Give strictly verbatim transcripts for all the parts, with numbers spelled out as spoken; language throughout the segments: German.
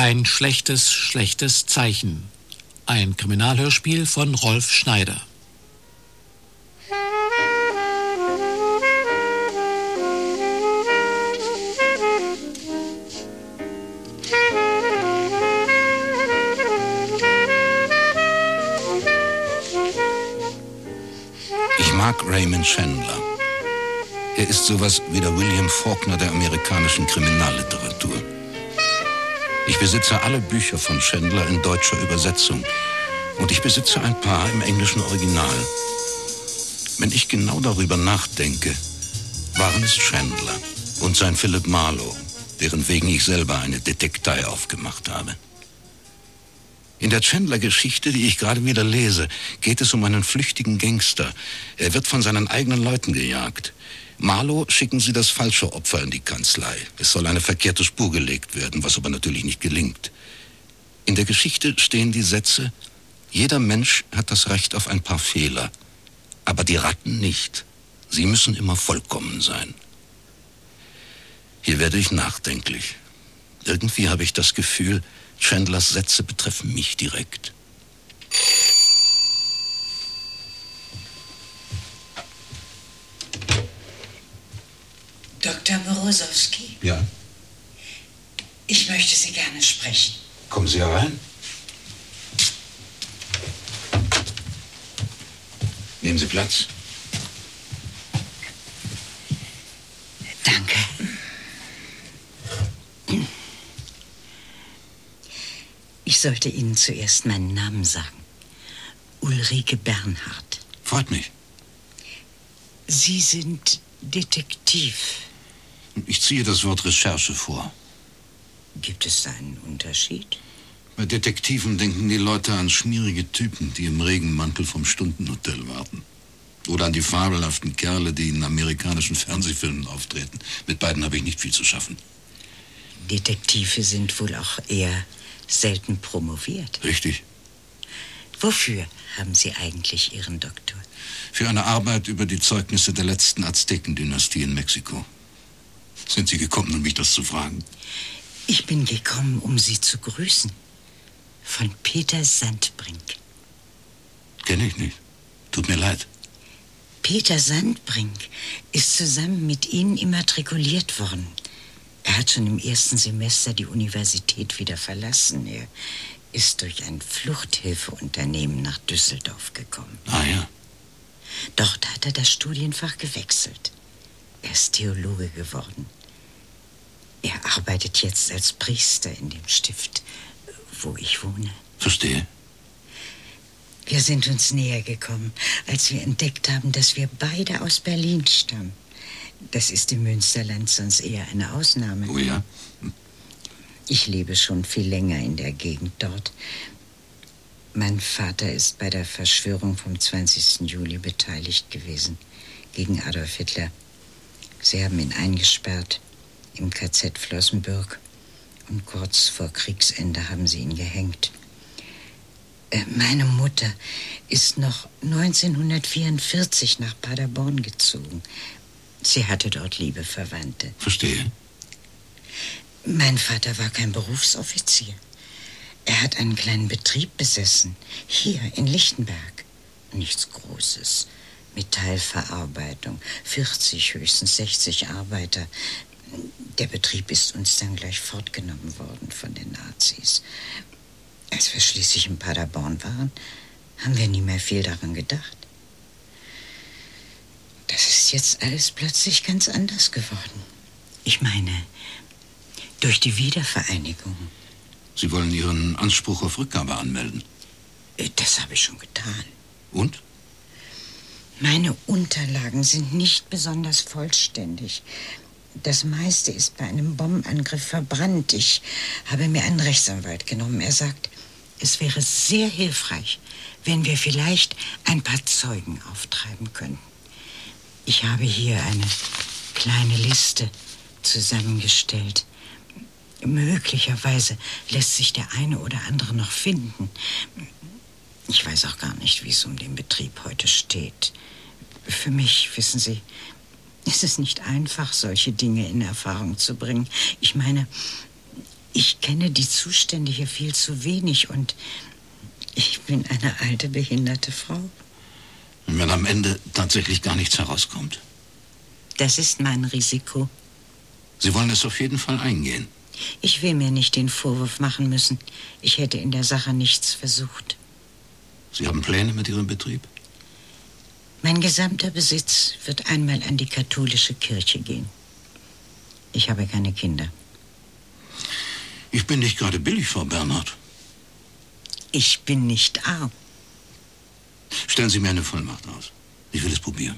Ein schlechtes, schlechtes Zeichen. Ein Kriminalhörspiel von Rolf Schneider. Ich mag Raymond Chandler. Er ist sowas wie der William Faulkner der amerikanischen Kriminalliteratur. Ich besitze alle Bücher von Chandler in deutscher Übersetzung und ich besitze ein paar im englischen Original. Wenn ich genau darüber nachdenke, waren es Chandler und sein Philip Marlowe, deren wegen ich selber eine Detektei aufgemacht habe. In der Chandler-Geschichte, die ich gerade wieder lese, geht es um einen flüchtigen Gangster. Er wird von seinen eigenen Leuten gejagt. Marlowe schicken sie das falsche Opfer in die Kanzlei. Es soll eine verkehrte Spur gelegt werden, was aber natürlich nicht gelingt. In der Geschichte stehen die Sätze: Jeder Mensch hat das Recht auf ein paar Fehler, aber die Ratten nicht. Sie müssen immer vollkommen sein. Hier werde ich nachdenklich. Irgendwie habe ich das Gefühl, Chandlers Sätze betreffen mich direkt. Doktor Morozowski? Ja? Ich möchte Sie gerne sprechen. Kommen Sie herein. Nehmen Sie Platz. Danke. Ich sollte Ihnen zuerst meinen Namen sagen. Ulrike Bernhard. Freut mich. Sie sind Detektiv. Ich ziehe das Wort Recherche vor. Gibt es da einen Unterschied? Bei Detektiven denken die Leute an schmierige Typen, die im Regenmantel vom Stundenhotel warten. Oder an die fabelhaften Kerle, die in amerikanischen Fernsehfilmen auftreten. Mit beiden habe ich nicht viel zu schaffen. Detektive sind wohl auch eher selten promoviert. Richtig. Wofür haben Sie eigentlich Ihren Doktor? Für eine Arbeit über die Zeugnisse der letzten Aztekendynastie in Mexiko. Sind Sie gekommen, um mich das zu fragen? Ich bin gekommen, um Sie zu grüßen. Von Peter Sandbrink. Kenne ich nicht. Tut mir leid. Peter Sandbrink ist zusammen mit Ihnen immatrikuliert worden. Er hat schon im ersten Semester die Universität wieder verlassen. Er ist durch ein Fluchthilfeunternehmen nach Düsseldorf gekommen. Ah ja. Dort hat er das Studienfach gewechselt. Er ist Theologe geworden. Er arbeitet jetzt als Priester in dem Stift, wo ich wohne. Verstehe. Wir sind uns näher gekommen, als wir entdeckt haben, dass wir beide aus Berlin stammen. Das ist im Münsterland sonst eher eine Ausnahme. Oh ja? Hm. Ich lebe schon viel länger in der Gegend dort. Mein Vater ist bei der Verschwörung vom zwanzigsten Juli beteiligt gewesen, gegen Adolf Hitler. Sie haben ihn eingesperrt im K Z Flossenbürg und kurz vor Kriegsende haben sie ihn gehängt. Äh, meine Mutter ist noch neunzehnhundertvierundvierzig nach Paderborn gezogen. Sie hatte dort liebe Verwandte. Verstehe. Mein Vater war kein Berufsoffizier. Er hat einen kleinen Betrieb besessen, hier in Lichtenberg. Nichts Großes. Metallverarbeitung, vierzig, höchstens sechzig Arbeiter. Der Betrieb ist uns dann gleich fortgenommen worden von den Nazis. Als wir schließlich in Paderborn waren, haben wir nie mehr viel daran gedacht. Das ist jetzt alles plötzlich ganz anders geworden. Ich meine, durch die Wiedervereinigung. Sie wollen Ihren Anspruch auf Rückgabe anmelden? Das habe ich schon getan. Und? Meine Unterlagen sind nicht besonders vollständig. Das meiste ist bei einem Bombenangriff verbrannt. Ich habe mir einen Rechtsanwalt genommen. Er sagt, es wäre sehr hilfreich, wenn wir vielleicht ein paar Zeugen auftreiben könnten. Ich habe hier eine kleine Liste zusammengestellt. Möglicherweise lässt sich der eine oder andere noch finden. Ich weiß auch gar nicht, wie es um den Betrieb heute steht. Für mich, wissen Sie, ist es nicht einfach, solche Dinge in Erfahrung zu bringen. Ich meine, Ich kenne die Zustände hier viel zu wenig und ich bin eine alte, behinderte Frau. Und wenn am Ende tatsächlich gar nichts herauskommt? Das ist mein Risiko. Sie wollen es auf jeden Fall eingehen. Ich will mir nicht den Vorwurf machen müssen. Ich hätte in der Sache nichts versucht. Sie haben Pläne mit Ihrem Betrieb? Mein gesamter Besitz wird einmal an die katholische Kirche gehen. Ich habe keine Kinder. Ich bin nicht gerade billig, Frau Bernhard. Ich bin nicht arm. Stellen Sie mir eine Vollmacht aus. Ich will es probieren.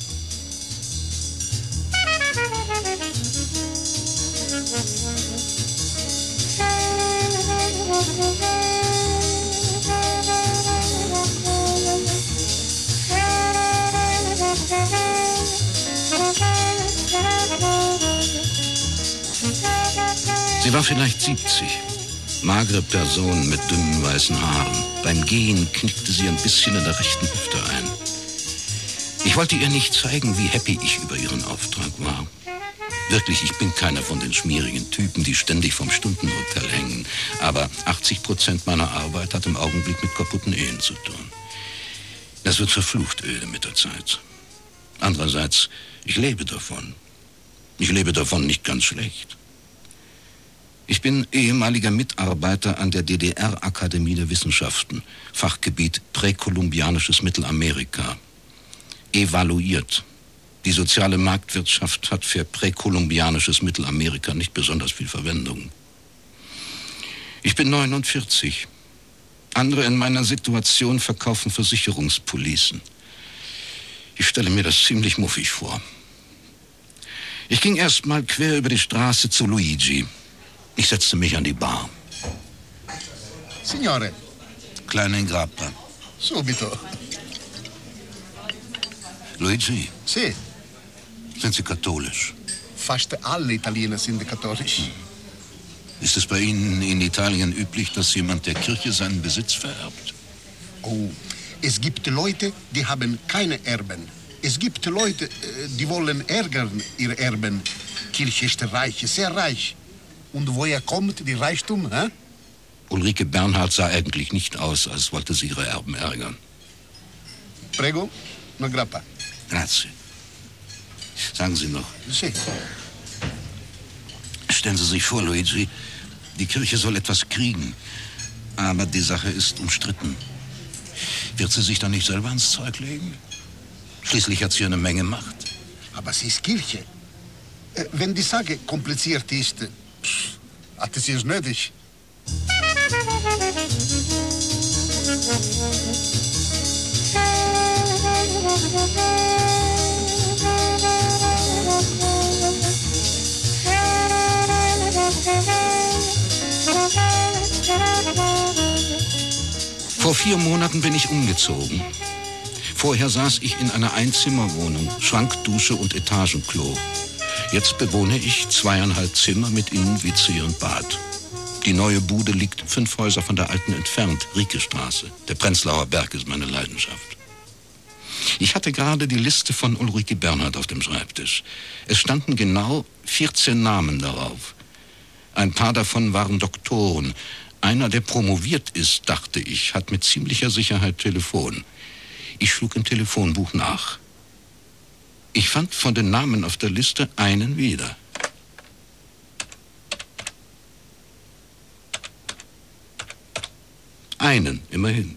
Sie war vielleicht siebzig. Magere Person mit dünnen weißen Haaren. Beim Gehen knickte sie ein bisschen in der rechten Hüfte ein. Ich wollte ihr nicht zeigen, wie happy ich über ihren Auftrag war. Wirklich, ich bin keiner von den schmierigen Typen, die ständig vom Stundenhotel hängen. Aber achtzig Prozent meiner Arbeit hat im Augenblick mit kaputten Ehen zu tun. Das wird verflucht öde mit der Zeit. Andererseits, ich lebe davon. Ich lebe davon nicht ganz schlecht. Ich bin ehemaliger Mitarbeiter an der D D R-Akademie der Wissenschaften, Fachgebiet präkolumbianisches Mittelamerika. Evaluiert. Die soziale Marktwirtschaft hat für präkolumbianisches Mittelamerika nicht besonders viel Verwendung. Ich bin neunundvierzig. Andere in meiner Situation verkaufen Versicherungspolicen. Ich stelle mir das ziemlich muffig vor. Ich ging erst mal quer über die Straße zu Luigi. Ich setzte mich an die Bar. Signore. Kleine Grappa. Subito. Luigi. Sì. Sind Sie katholisch? Fast alle Italiener sind katholisch. Ist es bei Ihnen in Italien üblich, dass jemand der Kirche seinen Besitz vererbt? Oh, es gibt Leute, die haben keine Erben. Es gibt Leute, die wollen ärgern ihre Erben. Kirche ist reich, sehr reich. Und woher kommt die Reichtum, hä? Ulrike Bernhard sah eigentlich nicht aus, als wollte sie ihre Erben ärgern. Prego, una grappa. Grazie. Sagen Sie noch. Sì. Stellen Sie sich vor, Luigi, die Kirche soll etwas kriegen. Aber die Sache ist umstritten. Wird sie sich dann nicht selber ins Zeug legen? Schließlich hat sie eine Menge Macht. Aber sie ist Kirche. Wenn die Sache kompliziert ist, hat sie es nötig. Vor vier Monaten bin ich umgezogen. Vorher saß ich in einer Einzimmerwohnung, Schrank, Dusche und Etagenklo. Jetzt bewohne ich zweieinhalb Zimmer mit Innen-W C und Bad. Die neue Bude liegt fünf Häuser von der alten entfernt, Riekestraße. Der Prenzlauer Berg ist meine Leidenschaft. Ich hatte gerade die Liste von Ulrike Bernhard auf dem Schreibtisch. Es standen genau vierzehn Namen darauf. Ein paar davon waren Doktoren. Einer, der promoviert ist, dachte ich, hat mit ziemlicher Sicherheit Telefon. Ich schlug im Telefonbuch nach. Ich fand von den Namen auf der Liste einen wieder. Einen, immerhin.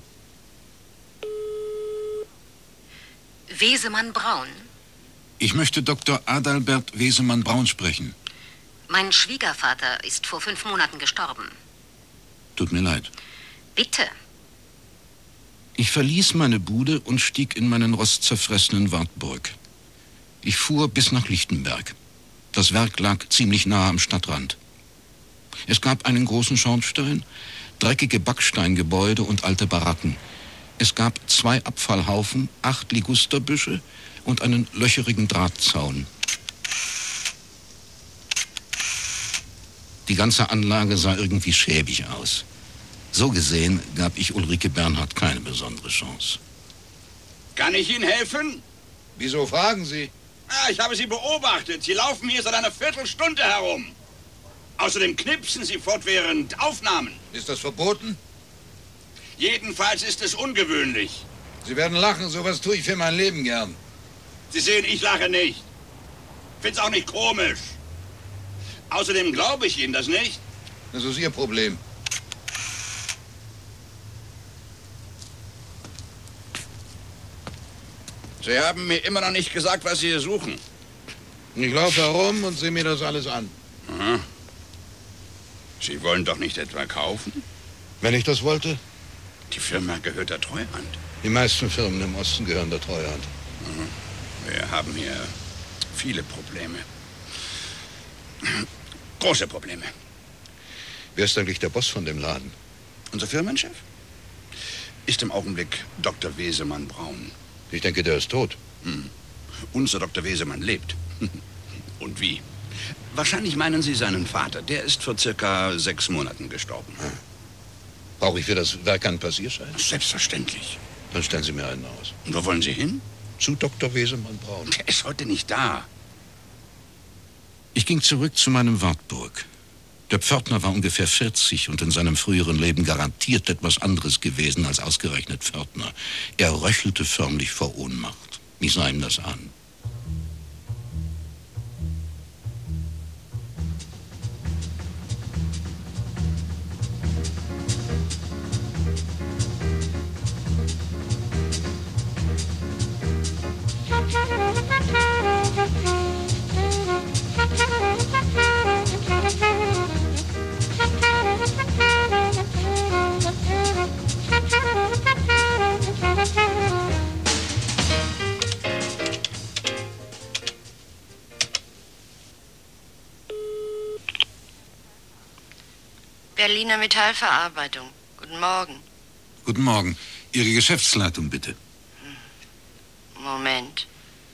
Wesemann-Braun. Ich möchte Doktor Adalbert Wesemann-Braun sprechen. Mein Schwiegervater ist vor fünf Monaten gestorben. Tut mir leid. Bitte. Ich verließ meine Bude und stieg in meinen rostzerfressenen Wartburg. Ich fuhr bis nach Lichtenberg. Das Werk lag ziemlich nahe am Stadtrand. Es gab einen großen Schornstein, dreckige Backsteingebäude und alte Baracken. Es gab zwei Abfallhaufen, acht Ligusterbüsche und einen löcherigen Drahtzaun. Die ganze Anlage sah irgendwie schäbig aus. So gesehen gab ich Ulrike Bernhard keine besondere Chance. Kann ich Ihnen helfen? Wieso fragen Sie? Ah, ich habe Sie beobachtet. Sie laufen hier seit einer Viertelstunde herum. Außerdem knipsen Sie fortwährend Aufnahmen. Ist das verboten? Jedenfalls ist es ungewöhnlich. Sie werden lachen, sowas tue ich für mein Leben gern. Sie sehen, ich lache nicht. Find's auch nicht komisch. Außerdem glaube ich Ihnen das nicht. Das ist Ihr Problem. Sie haben mir immer noch nicht gesagt, was Sie hier suchen. Ich laufe herum und sehe mir das alles an. Aha. Sie wollen doch nicht etwa kaufen? Wenn ich das wollte? Die Firma gehört der Treuhand. Die meisten Firmen im Osten gehören der Treuhand. Mhm. Wir haben hier viele Probleme. Große Probleme. Wer ist eigentlich der Boss von dem Laden? Unser Firmenchef ist im Augenblick Doktor Wesemann Braun. Ich denke, der ist tot. Hm. Unser Doktor Wesemann lebt. Und wie? Wahrscheinlich meinen Sie seinen Vater. Der ist vor circa sechs Monaten gestorben. Hm. Brauche ich für das Werk einen Passierschein? Selbstverständlich. Dann stellen Sie mir einen aus. Und wo wollen Sie hin? Zu Doktor Wesemann Braun. Der ist heute nicht da. Ich ging zurück zu meinem Wartburg. Der Pförtner war ungefähr vierzig und in seinem früheren Leben garantiert etwas anderes gewesen als ausgerechnet Pförtner. Er röchelte förmlich vor Ohnmacht. Ich sah ihm das an. Berliner Metallverarbeitung. Guten Morgen. Guten Morgen. Ihre Geschäftsleitung, bitte. Moment.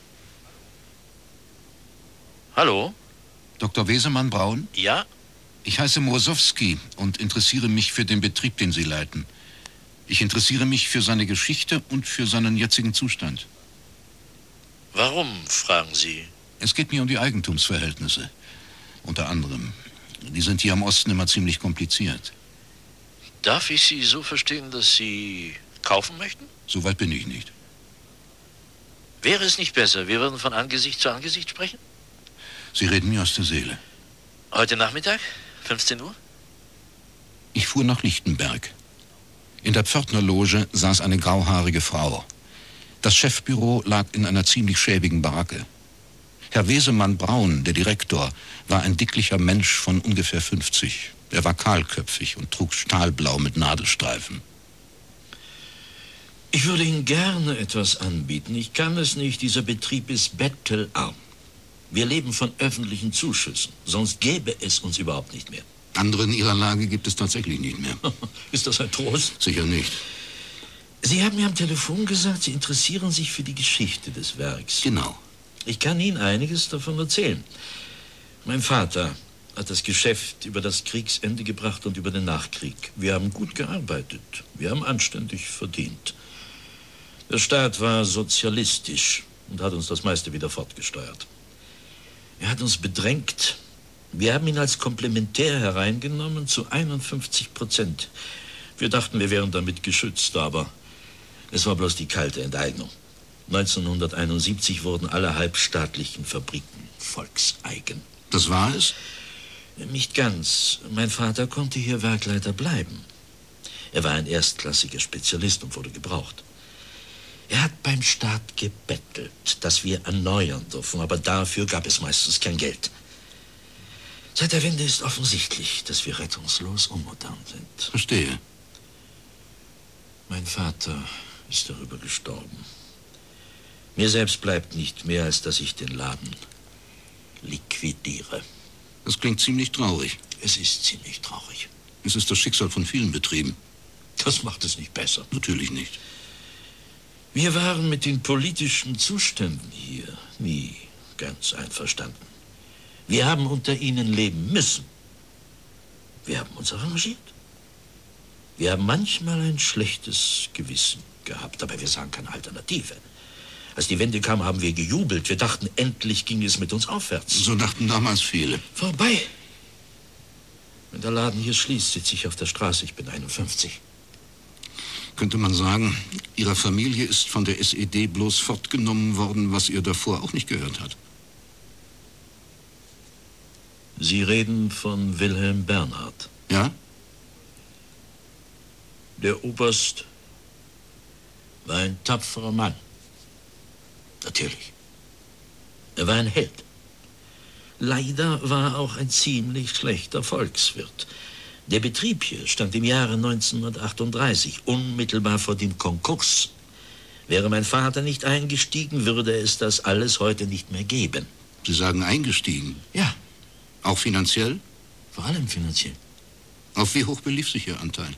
Hallo? Doktor Wesemann Braun? Ja? Ich heiße Morsowski und interessiere mich für den Betrieb, den Sie leiten. Ich interessiere mich für seine Geschichte und für seinen jetzigen Zustand. Warum, fragen Sie? Es geht mir um die Eigentumsverhältnisse. Unter anderem. Die sind hier im Osten immer ziemlich kompliziert. Darf ich Sie so verstehen, dass Sie kaufen möchten? So weit bin ich nicht. Wäre es nicht besser, wir würden von Angesicht zu Angesicht sprechen? Sie reden mir aus der Seele. Heute Nachmittag, fünfzehn Uhr? Ich fuhr nach Lichtenberg. In der Pförtnerloge saß eine grauhaarige Frau. Das Chefbüro lag in einer ziemlich schäbigen Baracke. Herr Wesemann Braun, der Direktor, war ein dicklicher Mensch von ungefähr fünfzig. Er war kahlköpfig und trug Stahlblau mit Nadelstreifen. Ich würde Ihnen gerne etwas anbieten. Ich kann es nicht. Dieser Betrieb ist bettelarm. Wir leben von öffentlichen Zuschüssen. Sonst gäbe es uns überhaupt nicht mehr. Andere in Ihrer Lage gibt es tatsächlich nicht mehr. Ist das ein Trost? Sicher nicht. Sie haben mir am Telefon gesagt, Sie interessieren sich für die Geschichte des Werks. Genau. Ich kann Ihnen einiges davon erzählen. Mein Vater hat das Geschäft über das Kriegsende gebracht und über den Nachkrieg. Wir haben gut gearbeitet. Wir haben anständig verdient. Der Staat war sozialistisch und hat uns das meiste wieder fortgesteuert. Er hat uns bedrängt. Wir haben ihn als Komplementär hereingenommen zu einundfünfzig Prozent. Wir dachten, wir wären damit geschützt, aber es war bloß die kalte Enteignung. neunzehnhunderteinundsiebzig wurden alle halbstaatlichen Fabriken volkseigen. Das war es? Nicht ganz. Mein Vater konnte hier Werkleiter bleiben. Er war ein erstklassiger Spezialist und wurde gebraucht. Er hat beim Staat gebettelt, dass wir erneuern dürfen, aber dafür gab es meistens kein Geld. Seit der Wende ist offensichtlich, dass wir rettungslos unmodern sind. Verstehe. Mein Vater ist darüber gestorben. Mir selbst bleibt nicht mehr, als dass ich den Laden liquidiere. Das klingt ziemlich traurig. Es ist ziemlich traurig. Es ist das Schicksal von vielen Betrieben. Das macht es nicht besser. Natürlich nicht. Wir waren mit den politischen Zuständen hier nie ganz einverstanden. Wir haben unter ihnen leben müssen. Wir haben uns arrangiert. Wir haben manchmal ein schlechtes Gewissen gehabt, aber wir sahen keine Alternative. Als die Wende kam, haben wir gejubelt. Wir dachten, endlich ging es mit uns aufwärts. So dachten damals viele. Vorbei. Wenn der Laden hier schließt, sitze ich auf der Straße. Ich bin einundfünfzig. Könnte man sagen, Ihrer Familie ist von der S E D bloß fortgenommen worden, was ihr davor auch nicht gehört hat? Sie reden von Wilhelm Bernhard. Ja? Der Oberst war ein tapferer Mann. Natürlich. Er war ein Held. Leider war er auch ein ziemlich schlechter Volkswirt. Der Betrieb hier stand im Jahre neunzehnhundertachtunddreißig unmittelbar vor dem Konkurs. Wäre mein Vater nicht eingestiegen, würde es das alles heute nicht mehr geben. Sie sagen eingestiegen? Ja. Auch finanziell? Vor allem finanziell. Auf wie hoch belief sich Ihr Anteil?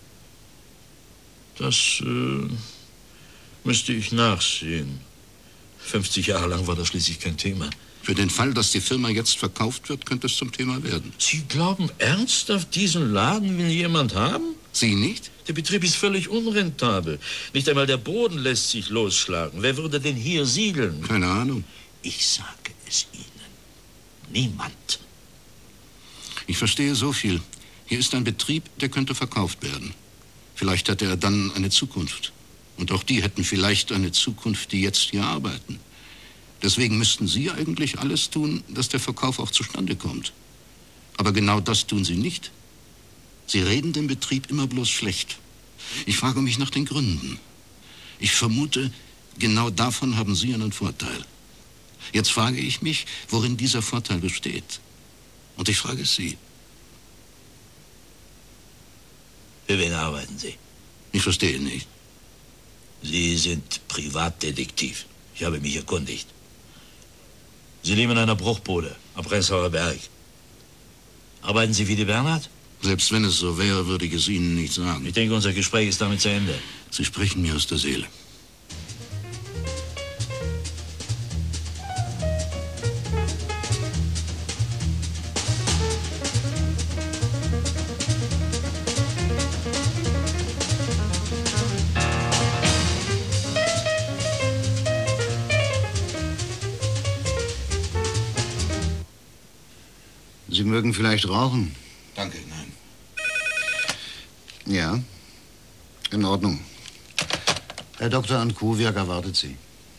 Das äh, müsste ich nachsehen. fünfzig Jahre lang war das schließlich kein Thema. Für den Fall, dass die Firma jetzt verkauft wird, könnte es zum Thema werden. Sie glauben ernsthaft, diesen Laden will jemand haben? Sie nicht? Der Betrieb ist völlig unrentabel. Nicht einmal der Boden lässt sich losschlagen. Wer würde denn hier siedeln? Keine Ahnung. Ich sage es Ihnen. Niemand. Ich verstehe so viel. Hier ist ein Betrieb, der könnte verkauft werden. Vielleicht hätte er dann eine Zukunft. Und auch die hätten vielleicht eine Zukunft, die jetzt hier arbeiten. Deswegen müssten Sie eigentlich alles tun, dass der Verkauf auch zustande kommt. Aber genau das tun Sie nicht. Sie reden dem Betrieb immer bloß schlecht. Ich frage mich nach den Gründen. Ich vermute, genau davon haben Sie einen Vorteil. Jetzt frage ich mich, worin dieser Vorteil besteht. Und ich frage Sie. Für wen arbeiten Sie? Ich verstehe nicht. Sie sind Privatdetektiv. Ich habe mich erkundigt. Sie leben in einer Bruchbude am Prenzlauer Berg. Arbeiten Sie wie die Bernhard? Selbst wenn es so wäre, würde ich es Ihnen nicht sagen. Ich denke, unser Gespräch ist damit zu Ende. Sie sprechen mir aus der Seele. Sie mögen vielleicht rauchen? Danke, nein. Ja, in Ordnung. Herr Doktor Ankuwiak erwartet Sie.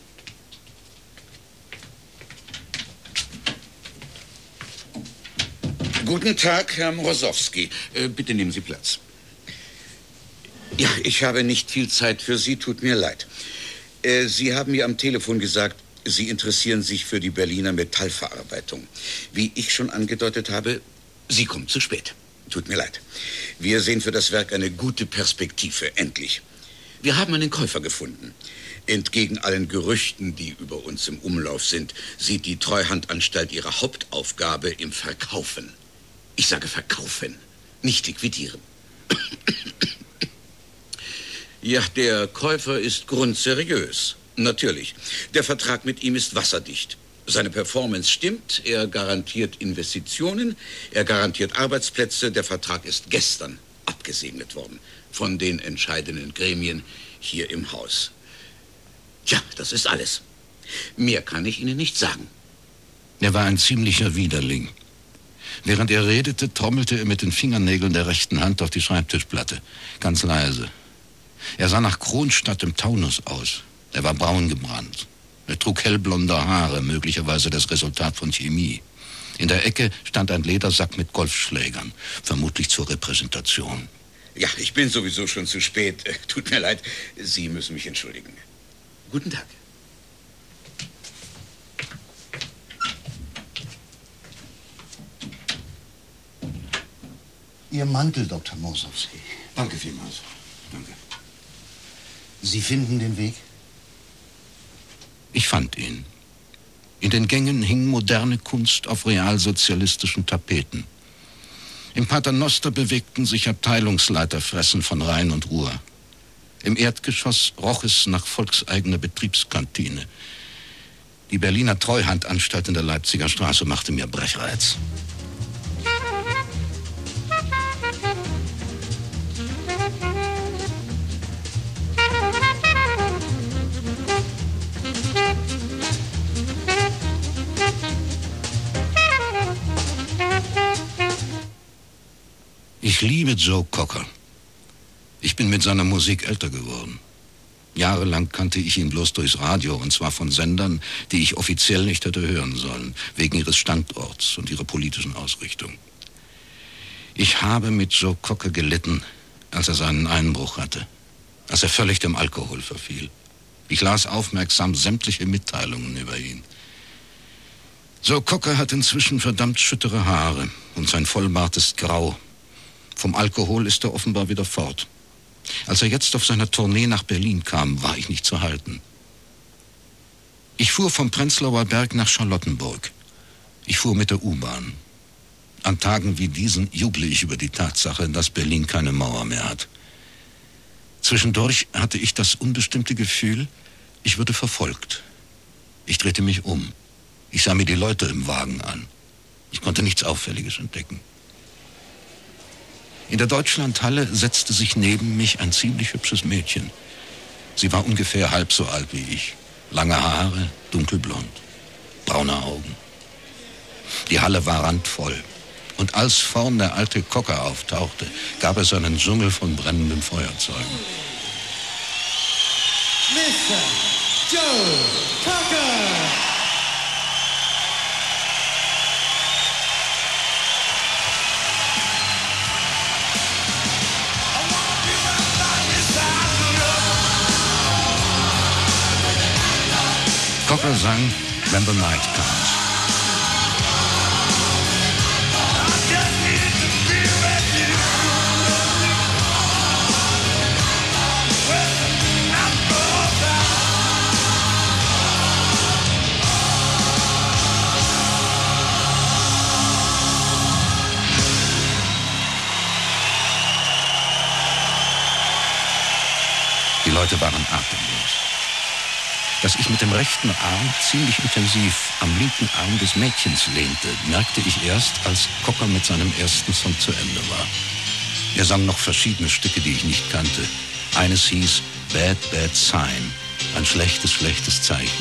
Guten Tag, Herr Mrosowski. Äh, bitte nehmen Sie Platz. Ja, ich habe nicht viel Zeit für Sie, tut mir leid. Äh, Sie haben mir am Telefon gesagt, Sie interessieren sich für die Berliner Metallverarbeitung. Wie ich schon angedeutet habe, Sie kommen zu spät. Tut mir leid. Wir sehen für das Werk eine gute Perspektive, endlich. Wir haben einen Käufer gefunden. Entgegen allen Gerüchten, die über uns im Umlauf sind, sieht die Treuhandanstalt ihre Hauptaufgabe im Verkaufen. Ich sage verkaufen, nicht liquidieren. Ja, der Käufer ist grundseriös. Natürlich. Der Vertrag mit ihm ist wasserdicht. Seine Performance stimmt, er garantiert Investitionen, er garantiert Arbeitsplätze. Der Vertrag ist gestern abgesegnet worden von den entscheidenden Gremien hier im Haus. Tja, das ist alles. Mehr kann ich Ihnen nicht sagen. Er war ein ziemlicher Widerling. Während er redete, trommelte er mit den Fingernägeln der rechten Hand auf die Schreibtischplatte. Ganz leise. Er sah nach Kronstadt im Taunus aus. Er war braun gebrannt. Er trug hellblonde Haare, möglicherweise das Resultat von Chemie. In der Ecke stand ein Ledersack mit Golfschlägern, vermutlich zur Repräsentation. Ja, ich bin sowieso schon zu spät. Tut mir leid, Sie müssen mich entschuldigen. Guten Tag. Ihr Mantel, Doktor Mrosowski. Danke vielmals. Danke. Sie finden den Weg? Ich fand ihn. In den Gängen hing moderne Kunst auf realsozialistischen Tapeten. Im Paternoster bewegten sich Abteilungsleiterfressen von Rhein und Ruhr. Im Erdgeschoss roch es nach volkseigener Betriebskantine. Die Berliner Treuhandanstalt in der Leipziger Straße machte mir Brechreiz. liebe Joe Cocker. Ich bin mit seiner Musik älter geworden. Jahrelang kannte ich ihn bloß durchs Radio, und zwar von Sendern, die ich offiziell nicht hätte hören sollen, wegen ihres Standorts und ihrer politischen Ausrichtung. Ich habe mit Joe Cocker gelitten, als er seinen Einbruch hatte, als er völlig dem Alkohol verfiel. Ich las aufmerksam sämtliche Mitteilungen über ihn. Joe Cocker hat inzwischen verdammt schüttere Haare und sein Vollbart ist grau. Vom Alkohol ist er offenbar wieder fort. Als er jetzt auf seiner Tournee nach Berlin kam, war ich nicht zu halten. Ich fuhr vom Prenzlauer Berg nach Charlottenburg. Ich fuhr mit der U-Bahn. An Tagen wie diesen juble ich über die Tatsache, dass Berlin keine Mauer mehr hat. Zwischendurch hatte ich das unbestimmte Gefühl, ich würde verfolgt. Ich drehte mich um. Ich sah mir die Leute im Wagen an. Ich konnte nichts Auffälliges entdecken. In der Deutschlandhalle setzte sich neben mich ein ziemlich hübsches Mädchen. Sie war ungefähr halb so alt wie ich. Lange Haare, dunkelblond, braune Augen. Die Halle war randvoll. Und als vorn der alte Cocker auftauchte, gab es einen Dschungel von brennenden Feuerzeugen. Mister Joe Cocker! Cocker sang When the Night Comes. Die Leute waren atemlos. Dass ich mit dem rechten Arm ziemlich intensiv am linken Arm des Mädchens lehnte, merkte ich erst, als Cocker mit seinem ersten Song zu Ende war. Er sang noch verschiedene Stücke, die ich nicht kannte. Eines hieß Bad, Bad Sign, ein schlechtes, schlechtes Zeichen.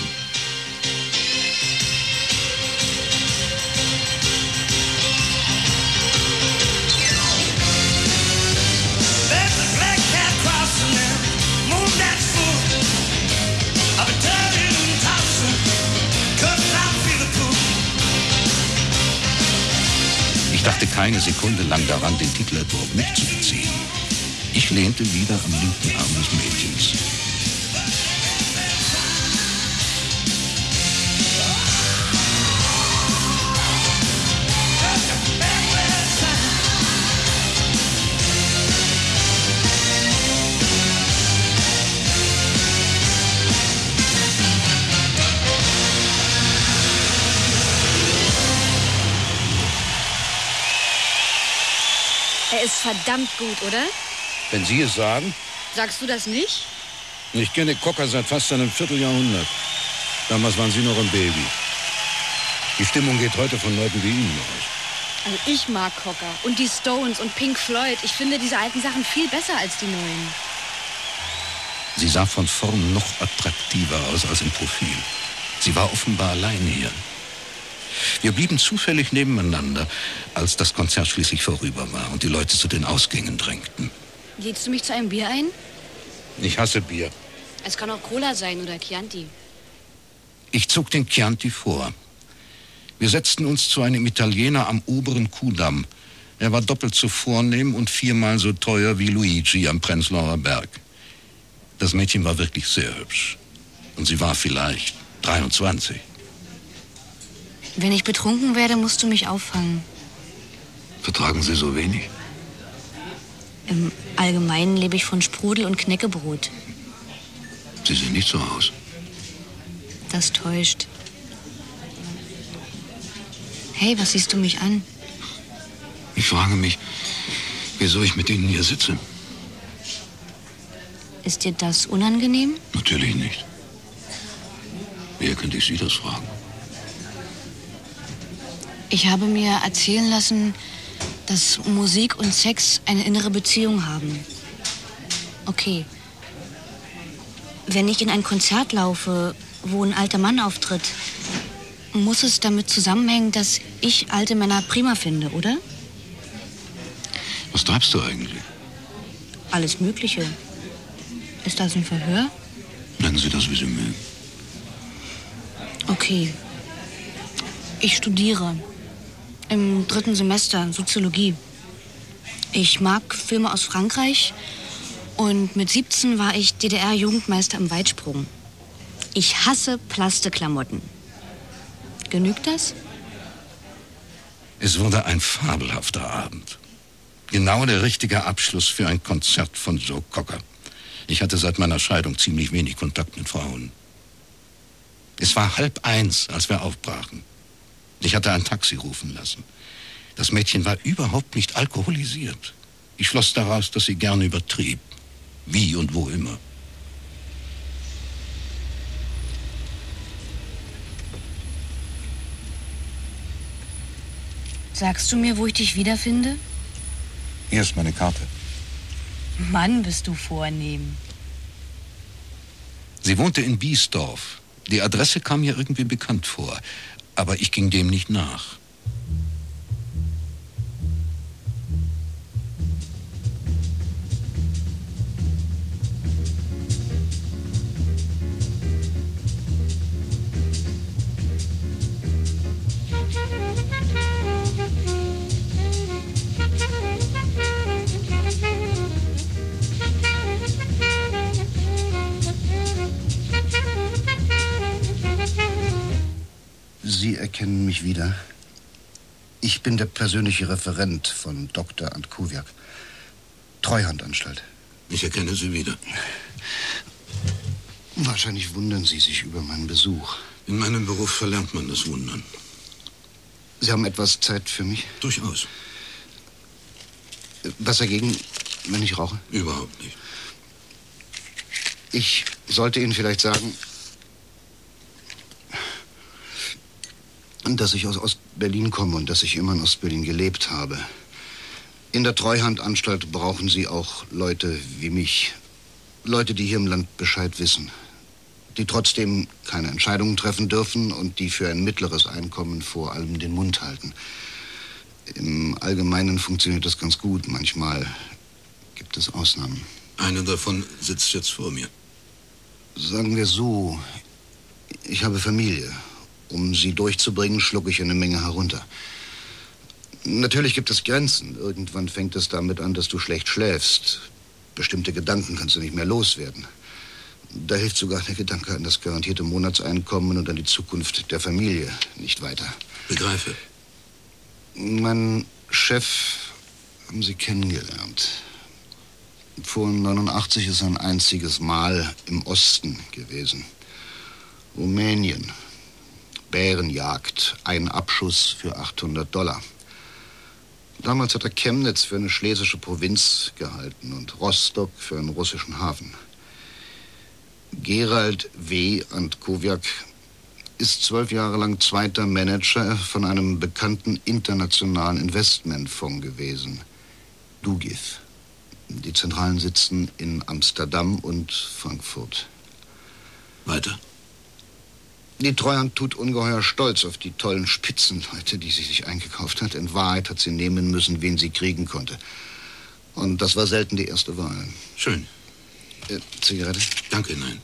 Ich dachte keine Sekunde lang daran, den Titelentwurf mitzubeziehen. Ich lehnte wieder am linken Arm des Mädchens. Er ist verdammt gut, oder? Wenn Sie es sagen? Sagst du das nicht? Ich kenne Cocker seit fast einem Vierteljahrhundert. Damals waren Sie noch ein Baby. Die Stimmung geht heute von Leuten wie Ihnen aus. Also ich mag Cocker und die Stones und Pink Floyd. Ich finde diese alten Sachen viel besser als die neuen. Sie sah von vorn noch attraktiver aus als im Profil. Sie war offenbar allein hier. Wir blieben zufällig nebeneinander, als das Konzert schließlich vorüber war und die Leute zu den Ausgängen drängten. Lädst du mich zu einem Bier ein? Ich hasse Bier. Es kann auch Cola sein oder Chianti. Ich zog den Chianti vor. Wir setzten uns zu einem Italiener am oberen Kuhdamm. Er war doppelt so vornehm und viermal so teuer wie Luigi am Prenzlauer Berg. Das Mädchen war wirklich sehr hübsch. Und sie war vielleicht dreiundzwanzig. Wenn ich betrunken werde, musst du mich auffangen. Vertragen Sie so wenig? Im Allgemeinen lebe ich von Sprudel und Knäckebrot. Sie sehen nicht so aus. Das täuscht. Hey, was siehst du mich an? Ich frage mich, wieso ich mit Ihnen hier sitze. Ist dir das unangenehm? Natürlich nicht. Wer könnte ich Sie das fragen? Ich habe mir erzählen lassen, dass Musik und Sex eine innere Beziehung haben. Okay. Wenn ich in ein Konzert laufe, wo ein alter Mann auftritt, muss es damit zusammenhängen, dass ich alte Männer prima finde, oder? Was treibst du eigentlich? Alles Mögliche. Ist das ein Verhör? Nennen Sie das, wie Sie mögen. Okay. Ich studiere. Im dritten Semester Soziologie. Ich mag Filme aus Frankreich. Und mit siebzehn war ich D D R-Jugendmeister im Weitsprung. Ich hasse Plasteklamotten. Genügt das? Es wurde ein fabelhafter Abend. Genau der richtige Abschluss für ein Konzert von Joe Cocker. Ich hatte seit meiner Scheidung ziemlich wenig Kontakt mit Frauen. Es war halb eins, als wir aufbrachen. Ich hatte ein Taxi rufen lassen. Das Mädchen war überhaupt nicht alkoholisiert. Ich schloss daraus, dass sie gerne übertrieb. Wie und wo immer. Sagst du mir, wo ich dich wiederfinde? Hier ist meine Karte. Mann, bist du vornehm. Sie wohnte in Biesdorf. Die Adresse kam mir irgendwie bekannt vor. Aber ich ging dem nicht nach. Sie erkennen mich wieder. Ich bin der persönliche Referent von Doktor Antkuwiak. Treuhandanstalt. Ich erkenne Sie wieder. Wahrscheinlich wundern Sie sich über meinen Besuch. In meinem Beruf verlernt man das Wundern. Sie haben etwas Zeit für mich? Durchaus. Was dagegen, wenn ich rauche? Überhaupt nicht. Ich sollte Ihnen vielleicht sagen, dass ich aus Ostberlin komme und dass ich immer in Ostberlin gelebt habe. In der Treuhandanstalt brauchen Sie auch Leute wie mich. Leute, die hier im Land Bescheid wissen. Die trotzdem keine Entscheidungen treffen dürfen und die für ein mittleres Einkommen vor allem den Mund halten. Im Allgemeinen funktioniert das ganz gut. Manchmal gibt es Ausnahmen. Einer davon sitzt jetzt vor mir. Sagen wir so, ich habe Familie. Um sie durchzubringen, schlucke ich eine Menge herunter. Natürlich gibt es Grenzen. Irgendwann fängt es damit an, dass du schlecht schläfst. Bestimmte Gedanken kannst du nicht mehr loswerden. Da hilft sogar der Gedanke an das garantierte Monatseinkommen und an die Zukunft der Familie nicht weiter. Begreife. Mein Chef haben Sie kennengelernt. Vor neunundachtzig ist ein einziges Mal im Osten gewesen. Rumänien. Bärenjagd, ein Abschuss für achthundert Dollar. Damals hat er Chemnitz für eine schlesische Provinz gehalten und Rostock für einen russischen Hafen. Gerald W. Antkuwiak ist zwölf Jahre lang zweiter Manager von einem bekannten internationalen Investmentfonds gewesen, Dugif. Die Zentralen sitzen in Amsterdam und Frankfurt. Weiter. Die Treuhand tut ungeheuer stolz auf die tollen Spitzenleute, die sie sich eingekauft hat. In Wahrheit hat sie nehmen müssen, wen sie kriegen konnte. Und das war selten die erste Wahl. Schön. Äh, Zigarette? Danke, nein.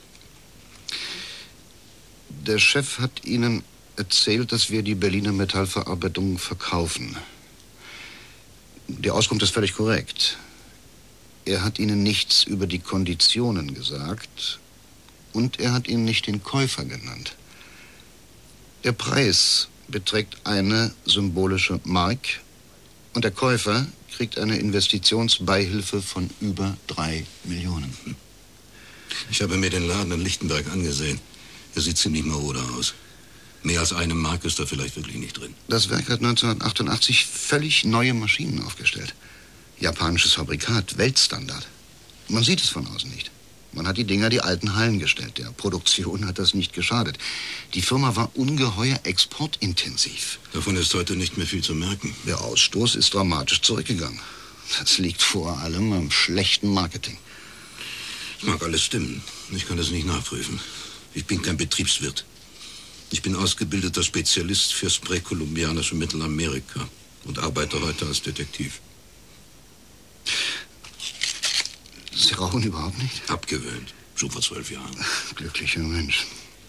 Der Chef hat Ihnen erzählt, dass wir die Berliner Metallverarbeitung verkaufen. Die Auskunft ist völlig korrekt. Er hat Ihnen nichts über die Konditionen gesagt und er hat Ihnen nicht den Käufer genannt. Der Preis beträgt eine symbolische Mark und der Käufer kriegt eine Investitionsbeihilfe von über drei Millionen. Ich habe mir den Laden in Lichtenberg angesehen. Er sieht ziemlich marode aus. Mehr als eine Mark ist da vielleicht wirklich nicht drin. Das Werk hat neunzehnhundertachtundachtzig völlig neue Maschinen aufgestellt. Japanisches Fabrikat, Weltstandard. Man sieht es von außen nicht. Man hat die Dinger die alten Hallen gestellt. Der Produktion hat das nicht geschadet. Die Firma war ungeheuer exportintensiv. Davon ist heute nicht mehr viel zu merken. Der Ausstoß ist dramatisch zurückgegangen. Das liegt vor allem am schlechten Marketing. Das mag alles stimmen. Ich kann das nicht nachprüfen. Ich bin kein Betriebswirt. Ich bin ausgebildeter Spezialist fürs präkolumbianische Mittelamerika und arbeite heute als Detektiv. Sie rauchen überhaupt nicht? Abgewöhnt. Schon vor zwölf Jahren. Glücklicher Mensch.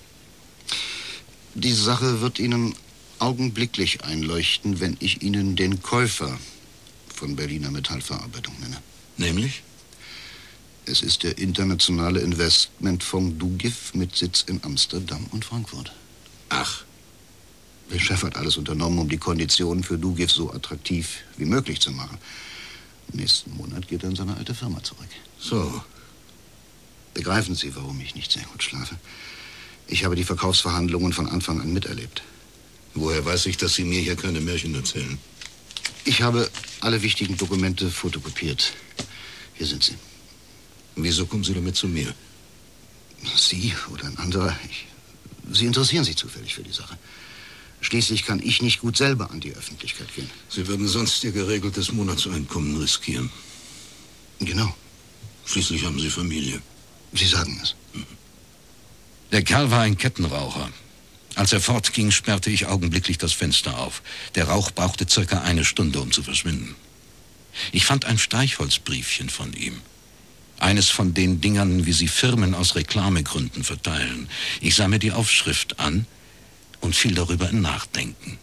Die Sache wird Ihnen augenblicklich einleuchten, wenn ich Ihnen den Käufer von Berliner Metallverarbeitung nenne. Nämlich? Es ist der internationale Investmentfonds Dugif mit Sitz in Amsterdam und Frankfurt. Ach. Der Chef hat alles unternommen, um die Konditionen für Dugif so attraktiv wie möglich zu machen. Nächsten Monat geht er in seine alte Firma zurück. So. Begreifen Sie, warum ich nicht sehr gut schlafe? Ich habe die Verkaufsverhandlungen von Anfang an miterlebt. Woher weiß ich, dass Sie mir hier keine Märchen erzählen? Ich habe alle wichtigen Dokumente fotokopiert. Hier sind sie. Wieso kommen Sie damit zu mir? Sie oder ein anderer. Ich, Sie interessieren sich zufällig für die Sache. Schließlich kann ich nicht gut selber an die Öffentlichkeit gehen. Sie würden sonst Ihr geregeltes Monatseinkommen riskieren. Genau. Schließlich haben Sie Familie. Sie sagen es. Der Kerl war ein Kettenraucher. Als er fortging, sperrte ich augenblicklich das Fenster auf. Der Rauch brauchte circa eine Stunde, um zu verschwinden. Ich fand ein Streichholzbriefchen von ihm. Eines von den Dingern, wie sie Firmen aus Reklamegründen verteilen. Ich sah mir die Aufschrift an und fiel darüber in Nachdenken.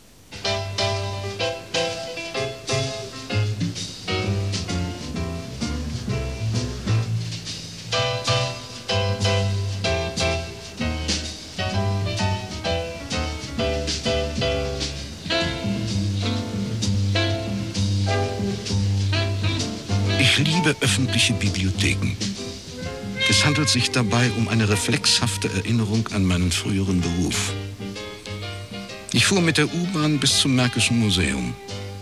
Ich liebe öffentliche Bibliotheken. Es handelt sich dabei um eine reflexhafte Erinnerung an meinen früheren Beruf. Ich fuhr mit der U-Bahn bis zum Märkischen Museum.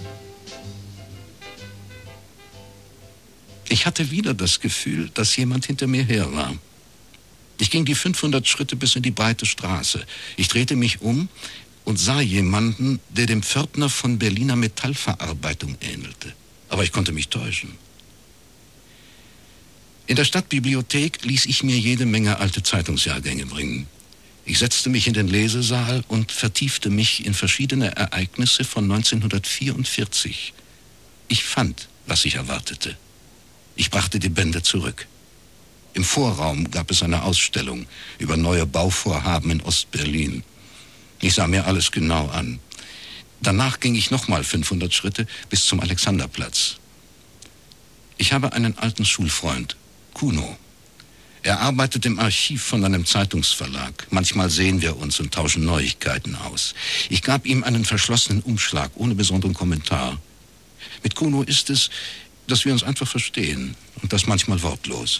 Ich hatte wieder das Gefühl, dass jemand hinter mir her war. Ich ging die fünfhundert Schritte bis in die breite Straße. Ich drehte mich um und sah jemanden, der dem Pförtner von Berliner Metallverarbeitung ähnelte. Aber ich konnte mich täuschen. In der Stadtbibliothek ließ ich mir jede Menge alte Zeitungsjahrgänge bringen. Ich setzte mich in den Lesesaal und vertiefte mich in verschiedene Ereignisse von neunzehnhundertvierundvierzig. Ich fand, was ich erwartete. Ich brachte die Bände zurück. Im Vorraum gab es eine Ausstellung über neue Bauvorhaben in Ostberlin. Ich sah mir alles genau an. Danach ging ich nochmal fünfhundert Schritte bis zum Alexanderplatz. Ich habe einen alten Schulfreund, Kuno. Er arbeitet im Archiv von einem Zeitungsverlag. Manchmal sehen wir uns und tauschen Neuigkeiten aus. Ich gab ihm einen verschlossenen Umschlag, ohne besonderen Kommentar. Mit Kuno ist es, dass wir uns einfach verstehen. Und das manchmal wortlos.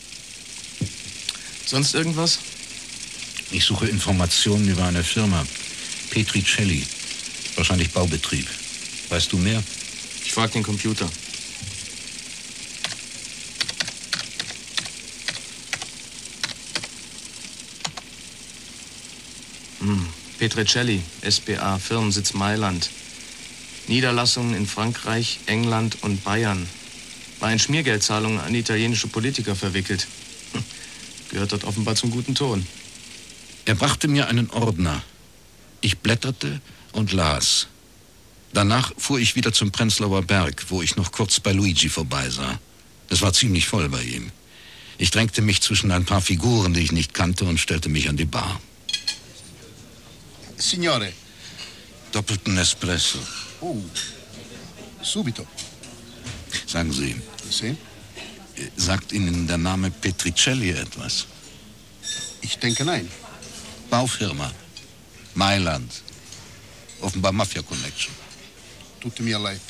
Sonst irgendwas? Ich suche Informationen über eine Firma. Petricelli. Wahrscheinlich Baubetrieb. Weißt du mehr? Ich frag den Computer. Hm. Petricelli, S B A, Firmensitz Mailand. Niederlassungen in Frankreich, England und Bayern. War in Schmiergeldzahlungen an italienische Politiker verwickelt. Hm. Gehört dort offenbar zum guten Ton. Er brachte mir einen Ordner. Ich blätterte und las. Danach fuhr ich wieder zum Prenzlauer Berg, wo ich noch kurz bei Luigi vorbeisah. Es war ziemlich voll bei ihm. Ich drängte mich zwischen ein paar Figuren, die ich nicht kannte, und stellte mich an die Bar. Signore. Doppelten Espresso. Oh, subito. Sagen Sie, Sie? Sagt Ihnen der Name Petricelli etwas? Ich denke, nein. Baufirma. Mailand. Offenbar Mafia-Connection. Tut mir leid.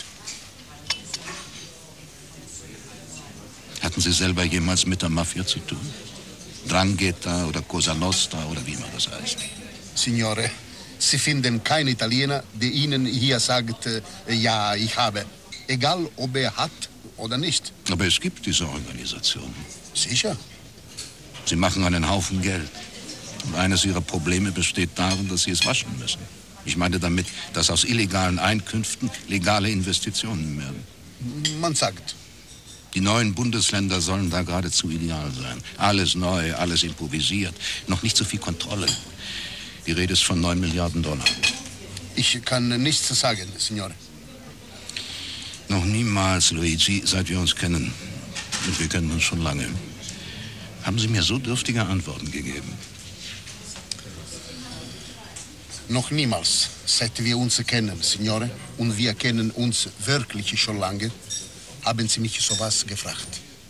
Hatten Sie selber jemals mit der Mafia zu tun? Drangheta oder Cosa Nostra oder wie immer das heißt? Signore, Sie finden keinen Italiener, der Ihnen hier sagt, äh, ja, ich habe. Egal, ob er hat oder nicht. Aber es gibt diese Organisationen. Sicher. Sie machen einen Haufen Geld. Und eines ihrer Probleme besteht darin, dass sie es waschen müssen. Ich meine damit, dass aus illegalen Einkünften legale Investitionen werden. Man sagt. Die neuen Bundesländer sollen da geradezu ideal sein. Alles neu, alles improvisiert. Noch nicht so viel Kontrolle. Die Rede ist von neun Milliarden Dollar. Ich kann nichts sagen, Signore. Noch niemals, Luigi, seit wir uns kennen, und wir kennen uns schon lange. Haben Sie mir so dürftige Antworten gegeben? Noch niemals, seit wir uns kennen, Signore, und wir kennen uns wirklich schon lange, haben Sie mich sowas gefragt.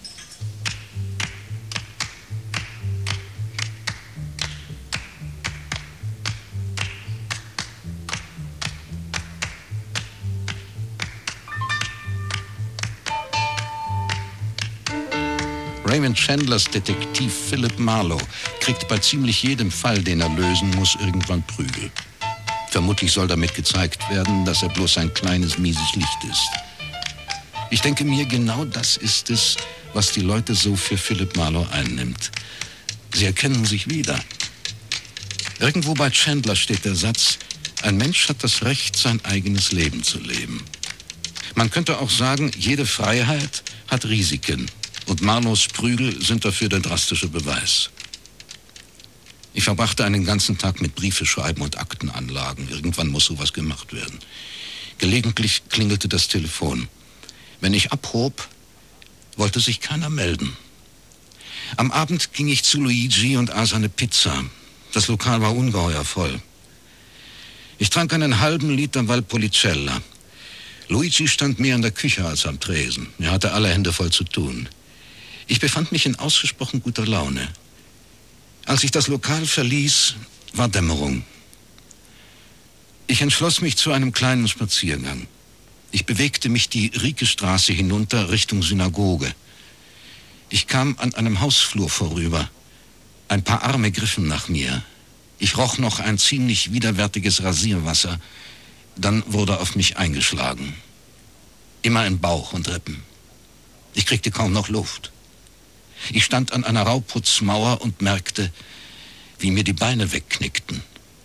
Raymond Chandlers Detektiv Philip Marlowe kriegt bei ziemlich jedem Fall, den er lösen muss, irgendwann Prügel. Vermutlich soll damit gezeigt werden, dass er bloß ein kleines, mieses Licht ist. Ich denke mir, genau das ist es, was die Leute so für Philip Marlowe einnimmt. Sie erkennen sich wieder. Irgendwo bei Chandler steht der Satz, ein Mensch hat das Recht, sein eigenes Leben zu leben. Man könnte auch sagen, jede Freiheit hat Risiken. Und Marlowes Prügel sind dafür der drastische Beweis. Ich verbrachte einen ganzen Tag mit Briefe schreiben und Aktenanlagen. Irgendwann muss sowas gemacht werden. Gelegentlich klingelte das Telefon. Wenn ich abhob, wollte sich keiner melden. Am Abend ging ich zu Luigi und aß eine Pizza. Das Lokal war ungeheuer voll. Ich trank einen halben Liter Valpolicella. Luigi stand mehr in der Küche als am Tresen. Er hatte alle Hände voll zu tun. Ich befand mich in ausgesprochen guter Laune. Als ich das Lokal verließ, war Dämmerung. Ich entschloss mich zu einem kleinen Spaziergang. Ich bewegte mich die Rieke-Straße hinunter Richtung Synagoge. Ich kam an einem Hausflur vorüber. Ein paar Arme griffen nach mir. Ich roch noch ein ziemlich widerwärtiges Rasierwasser. Dann wurde auf mich eingeschlagen. Immer in Bauch und Rippen. Ich kriegte kaum noch Luft. Ich stand an einer Rauputzmauer und merkte, wie mir die Beine wegknickten.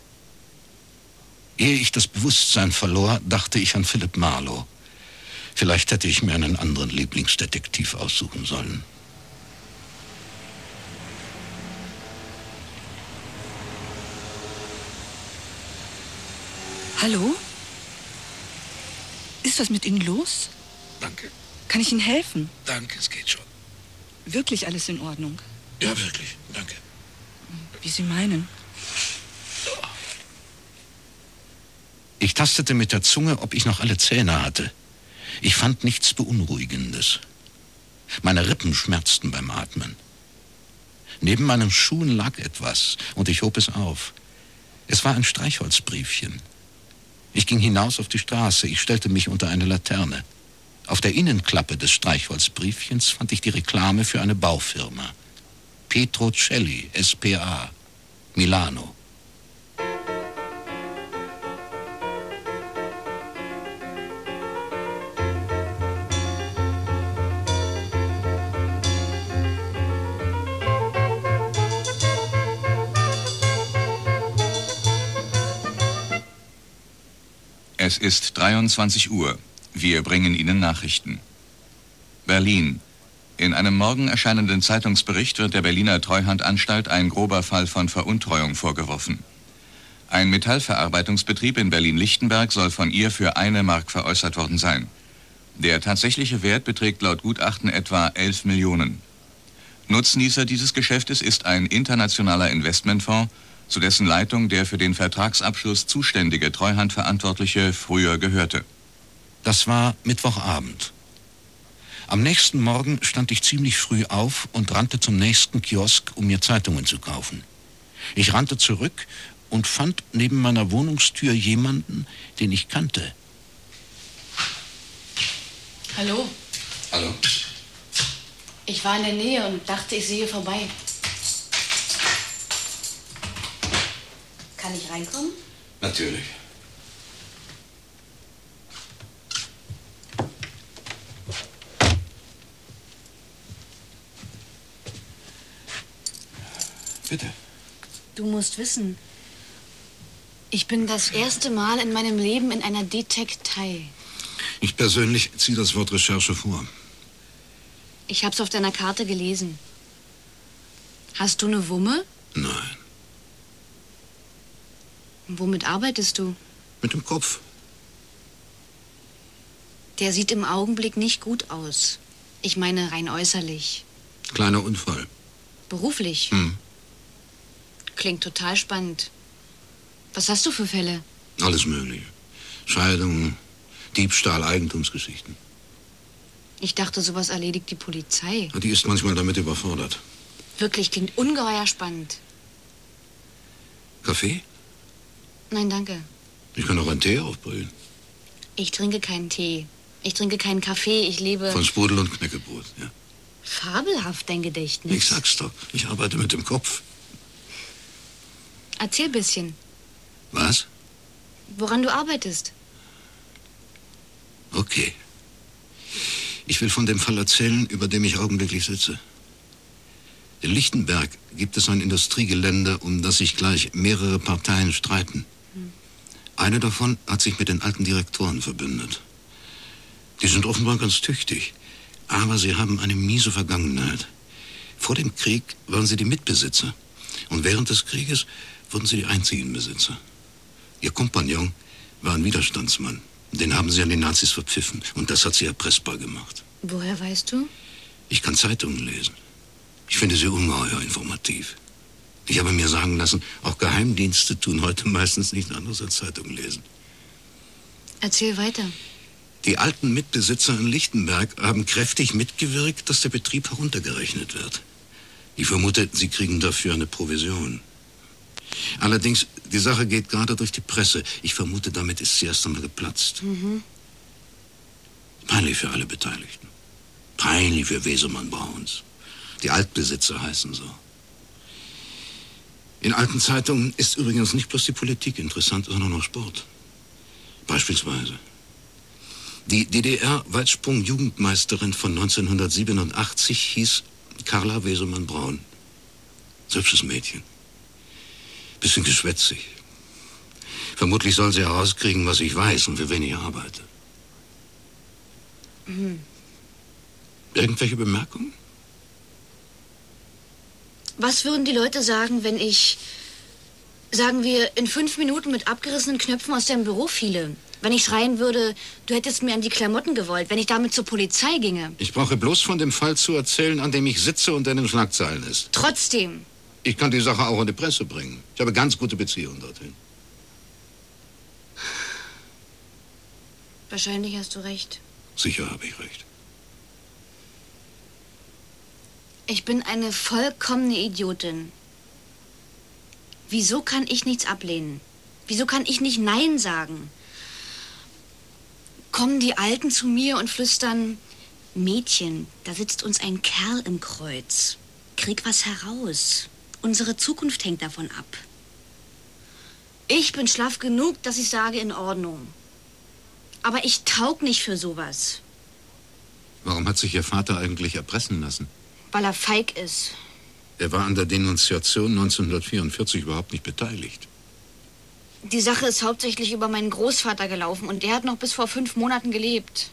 Ehe ich das Bewusstsein verlor, dachte ich an Philip Marlowe. Vielleicht hätte ich mir einen anderen Lieblingsdetektiv aussuchen sollen. Hallo? Ist was mit Ihnen los? Danke. Kann ich Ihnen helfen? Danke, es geht schon. Wirklich alles in Ordnung? Ja, wirklich. Danke. Wie Sie meinen. Ich tastete mit der Zunge, ob ich noch alle Zähne hatte. Ich fand nichts Beunruhigendes. Meine Rippen schmerzten beim Atmen. Neben meinen Schuhen lag etwas und ich hob es auf. Es war ein Streichholzbriefchen. Ich ging hinaus auf die Straße. Ich stellte mich unter eine Laterne. Auf der Innenklappe des Streichholzbriefchens fand ich die Reklame für eine Baufirma. Petrocelli, S P A, Milano. Es ist dreiundzwanzig Uhr. Wir bringen Ihnen Nachrichten. Berlin. In einem morgen erscheinenden Zeitungsbericht wird der Berliner Treuhandanstalt ein grober Fall von Veruntreuung vorgeworfen. Ein Metallverarbeitungsbetrieb in Berlin-Lichtenberg soll von ihr für eine Mark veräußert worden sein. Der tatsächliche Wert beträgt laut Gutachten etwa elf Millionen. Nutznießer dieses Geschäftes ist ein internationaler Investmentfonds, zu dessen Leitung der für den Vertragsabschluss zuständige Treuhandverantwortliche früher gehörte. Das war Mittwochabend. Am nächsten Morgen stand ich ziemlich früh auf und rannte zum nächsten Kiosk, um mir Zeitungen zu kaufen. Ich rannte zurück und fand neben meiner Wohnungstür jemanden, den ich kannte. Hallo? Hallo? Ich war in der Nähe und dachte, ich sehe vorbei. Kann ich reinkommen? Natürlich. Bitte. Du musst wissen, ich bin das erste Mal in meinem Leben in einer Detektei. Ich persönlich ziehe das Wort Recherche vor. Ich hab's auf deiner Karte gelesen. Hast du eine Wumme? Nein. Womit arbeitest du? Mit dem Kopf. Der sieht im Augenblick nicht gut aus. Ich meine rein äußerlich. Kleiner Unfall. Beruflich. Hm. Klingt total spannend. Was hast du für Fälle? Alles Mögliche. Scheidungen, Diebstahl, Eigentumsgeschichten. Ich dachte, sowas erledigt die Polizei. Die ist manchmal damit überfordert. Wirklich, klingt ungeheuer spannend. Kaffee? Nein, danke. Ich kann auch einen Tee aufbrühen. Ich trinke keinen Tee. Ich trinke keinen Kaffee. Ich lebe... Von Sprudel und Knäckebrot, ja. Fabelhaft, dein Gedächtnis. Ich sag's doch, ich arbeite mit dem Kopf. Erzähl bisschen. Was? Woran du arbeitest. Okay. Ich will von dem Fall erzählen, über dem ich augenblicklich sitze. In Lichtenberg gibt es ein Industriegelände, um das sich gleich mehrere Parteien streiten. Hm. Eine davon hat sich mit den alten Direktoren verbündet. Die sind offenbar ganz tüchtig, aber sie haben eine miese Vergangenheit. Vor dem Krieg waren sie die Mitbesitzer und während des Krieges wurden sie die einzigen Besitzer. Ihr Kompagnon war ein Widerstandsmann. Den haben sie an die Nazis verpfiffen und das hat sie erpressbar gemacht. Woher weißt du? Ich kann Zeitungen lesen. Ich finde sie ungeheuer informativ. Ich habe mir sagen lassen, auch Geheimdienste tun heute meistens nichts anderes als Zeitungen lesen. Erzähl weiter. Die alten Mitbesitzer in Lichtenberg haben kräftig mitgewirkt, dass der Betrieb heruntergerechnet wird. Ich vermute, sie kriegen dafür eine Provision. Allerdings, die Sache geht gerade durch die Presse. Ich vermute, damit ist sie erst einmal geplatzt. Mhm. Peinlich für alle Beteiligten. Peinlich für Wesemann Brauns. Die Altbesitzer heißen so. In alten Zeitungen ist übrigens nicht bloß die Politik interessant, sondern auch Sport. Beispielsweise die D D R-Weitsprung-Jugendmeisterin von neunzehnhundertsiebenundachtzig hieß Carla Wesemann-Braun. Hübsches Mädchen. Bisschen geschwätzig. Vermutlich soll sie herauskriegen, was ich weiß und für wen ich arbeite. Mhm. Irgendwelche Bemerkungen? Was würden die Leute sagen, wenn ich, sagen wir, in fünf Minuten mit abgerissenen Knöpfen aus deinem Büro fiele? Wenn ich schreien würde, du hättest mir an die Klamotten gewollt, wenn ich damit zur Polizei ginge? Ich brauche bloß von dem Fall zu erzählen, an dem ich sitze und der in den Schlagzeilen ist. Trotzdem. Ich kann die Sache auch an die Presse bringen. Ich habe ganz gute Beziehungen dorthin. Wahrscheinlich hast du recht. Sicher habe ich recht. Ich bin eine vollkommene Idiotin. Wieso kann ich nichts ablehnen? Wieso kann ich nicht Nein sagen? Kommen die Alten zu mir und flüstern, Mädchen, da sitzt uns ein Kerl im Kreuz. Krieg was heraus. Unsere Zukunft hängt davon ab. Ich bin schlaff genug, dass ich sage, in Ordnung. Aber ich taug nicht für sowas. Warum hat sich Ihr Vater eigentlich erpressen lassen? Weil er feig ist. Er war an der Denunziation neunzehnhundertvierundvierzig überhaupt nicht beteiligt. Die Sache ist hauptsächlich über meinen Großvater gelaufen und der hat noch bis vor fünf Monaten gelebt.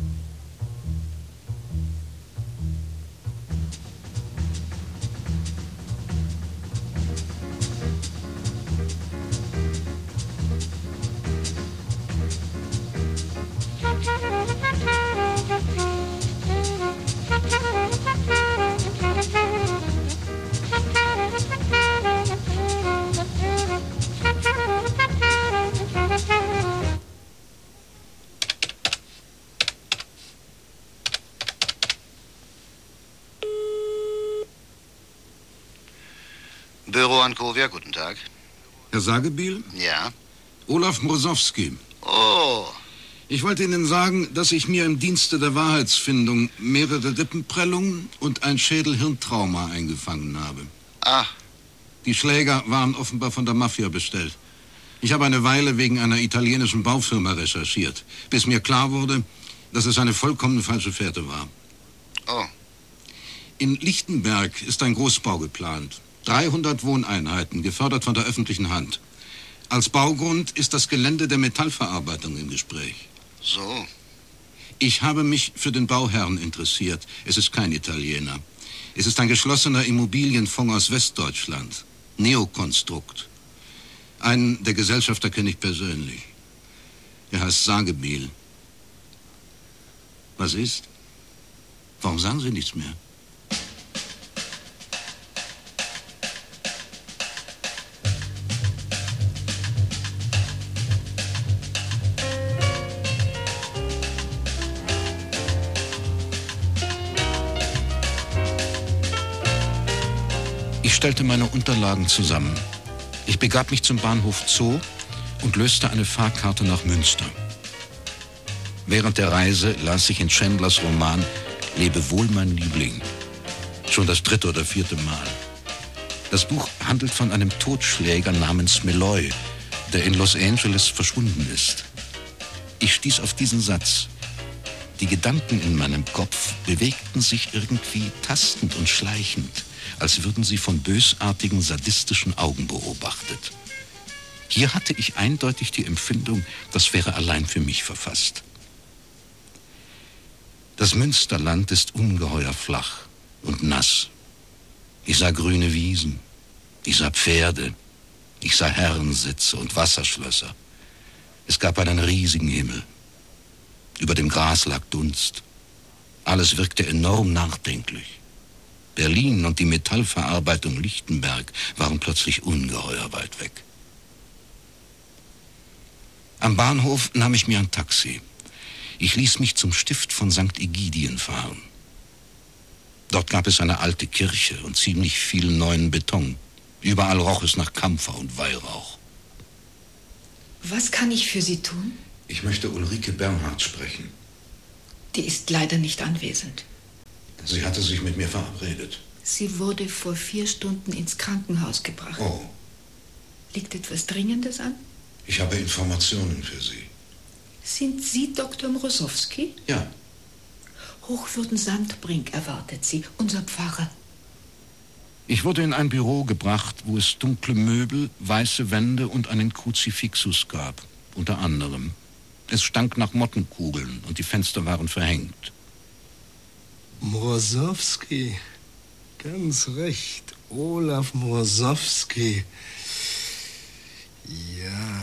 Büro an Kovia, guten Tag. Herr Sagebiel? Ja? Olaf Mrosowski. Oh. Ich wollte Ihnen sagen, dass ich mir im Dienste der Wahrheitsfindung mehrere Rippenprellungen und ein Schädel-Hirntrauma eingefangen habe. Ah. Die Schläger waren offenbar von der Mafia bestellt. Ich habe eine Weile wegen einer italienischen Baufirma recherchiert, bis mir klar wurde, dass es eine vollkommen falsche Fährte war. Oh. In Lichtenberg ist ein Großbau geplant. dreihundert Wohneinheiten, gefördert von der öffentlichen Hand. Als Baugrund ist das Gelände der Metallverarbeitung im Gespräch. So. Ich habe mich für den Bauherrn interessiert. Es ist kein Italiener. Es ist ein geschlossener Immobilienfonds aus Westdeutschland. Neokonstrukt. Einen der Gesellschafter kenne ich persönlich. Er heißt Sagebiel. Was ist? Warum sagen Sie nichts mehr? Ich stellte meine Unterlagen zusammen. Ich begab mich zum Bahnhof Zoo und löste eine Fahrkarte nach Münster. Während der Reise las ich in Chandlers Roman Lebe wohl, mein Liebling. Schon das dritte oder vierte Mal. Das Buch handelt von einem Totschläger namens Meloy, der in Los Angeles verschwunden ist. Ich stieß auf diesen Satz. Die Gedanken in meinem Kopf bewegten sich irgendwie tastend und schleichend, als würden sie von bösartigen, sadistischen Augen beobachtet. Hier hatte ich eindeutig die Empfindung, das wäre allein für mich verfasst. Das Münsterland ist ungeheuer flach und nass. Ich sah grüne Wiesen, ich sah Pferde, ich sah Herrensitze und Wasserschlösser. Es gab einen riesigen Himmel. Über dem Gras lag Dunst. Alles wirkte enorm nachdenklich. Berlin und die Metallverarbeitung Lichtenberg waren plötzlich ungeheuer weit weg. Am Bahnhof nahm ich mir ein Taxi. Ich ließ mich zum Stift von Sankt Egidien fahren. Dort gab es eine alte Kirche und ziemlich viel neuen Beton. Überall roch es nach Kampfer und Weihrauch. Was kann ich für Sie tun? Ich möchte Ulrike Bernhard sprechen. Die ist leider nicht anwesend. Sie hatte sich mit mir verabredet. Sie wurde vor vier Stunden ins Krankenhaus gebracht. Oh. Liegt etwas Dringendes an? Ich habe Informationen für Sie. Sind Sie Doktor Mrosowski? Ja. Hochwürden Sandbrink erwartet Sie, unser Pfarrer. Ich wurde in ein Büro gebracht, wo es dunkle Möbel, weiße Wände und einen Kruzifixus gab, unter anderem. Es stank nach Mottenkugeln und die Fenster waren verhängt. Mrosowski, ganz recht, Olaf Mrosowski. Ja,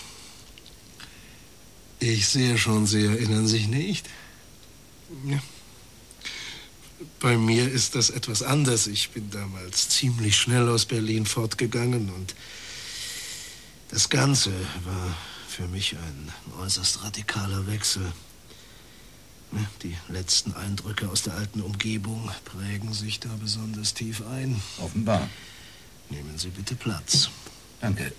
ich sehe schon, Sie erinnern sich nicht. Ja. Bei mir ist das etwas anders. Ich bin damals ziemlich schnell aus Berlin fortgegangen und das Ganze war für mich ein äußerst radikaler Wechsel. Die letzten Eindrücke aus der alten Umgebung prägen sich da besonders tief ein. Offenbar. Nehmen Sie bitte Platz. Danke.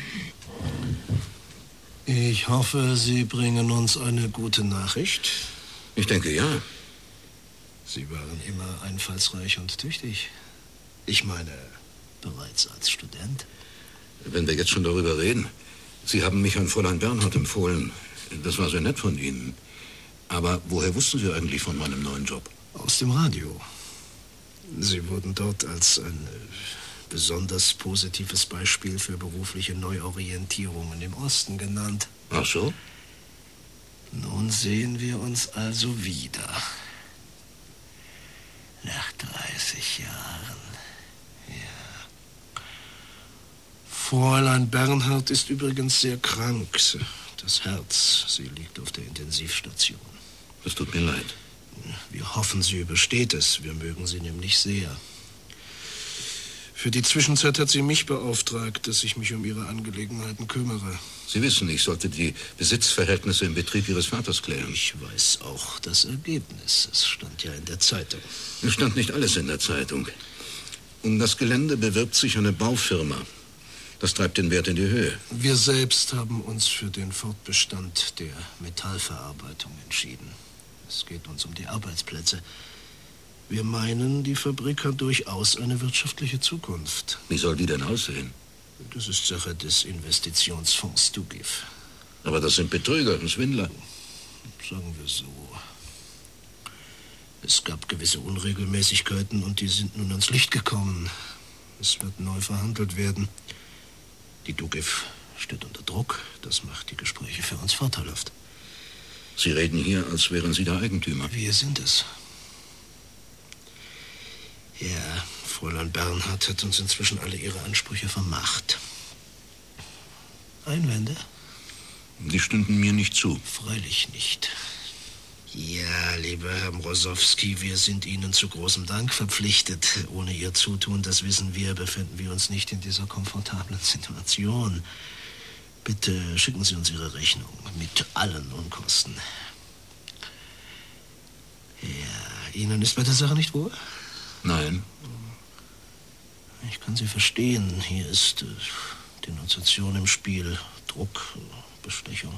Ich hoffe, Sie bringen uns eine gute Nachricht. Ich denke, ja. Sie waren immer einfallsreich und tüchtig. Ich meine, bereits als Student. Wenn wir jetzt schon darüber reden. Sie haben mich an Fräulein Bernhard empfohlen. Das war sehr nett von Ihnen. Aber woher wussten Sie eigentlich von meinem neuen Job? Aus dem Radio. Sie wurden dort als ein besonders positives Beispiel für berufliche Neuorientierungen im Osten genannt. Ach so? Nun sehen wir uns also wieder. Nach dreißig Jahren. Ja. Fräulein Bernhard ist übrigens sehr krank. Das Herz, sie liegt auf der Intensivstation. Es tut mir leid. Wir hoffen, sie übersteht es. Wir mögen sie nämlich sehr. Für die Zwischenzeit hat sie mich beauftragt, dass ich mich um ihre Angelegenheiten kümmere. Sie wissen, ich sollte die Besitzverhältnisse im Betrieb Ihres Vaters klären. Ich weiß auch das Ergebnis. Es stand ja in der Zeitung. Es stand nicht alles in der Zeitung. Um das Gelände bewirbt sich eine Baufirma. Das treibt den Wert in die Höhe. Wir selbst haben uns für den Fortbestand der Metallverarbeitung entschieden. Es geht uns um die Arbeitsplätze. Wir meinen, die Fabrik hat durchaus eine wirtschaftliche Zukunft. Wie soll die denn aussehen? Das ist Sache des Investitionsfonds Stugif. Aber das sind Betrüger und Schwindler. Sagen wir so. Es gab gewisse Unregelmäßigkeiten und die sind nun ans Licht gekommen. Es wird neu verhandelt werden. Die Dugif steht unter Druck. Das macht die Gespräche für uns vorteilhaft. Sie reden hier, als wären Sie der Eigentümer. Wir sind es. Ja, Fräulein Bernhard hat uns inzwischen alle ihre Ansprüche vermacht. Einwände? Die stünden mir nicht zu. Freilich nicht. Ja, lieber Herr Mrosowski, wir sind Ihnen zu großem Dank verpflichtet. Ohne Ihr Zutun, das wissen wir, befinden wir uns nicht in dieser komfortablen Situation. Bitte schicken Sie uns Ihre Rechnung mit allen Unkosten. Ja, Ihnen ist bei der Sache nicht wohl? Nein. Ich kann Sie verstehen. Hier ist äh, Denunziation im Spiel, Druck, Bestechung.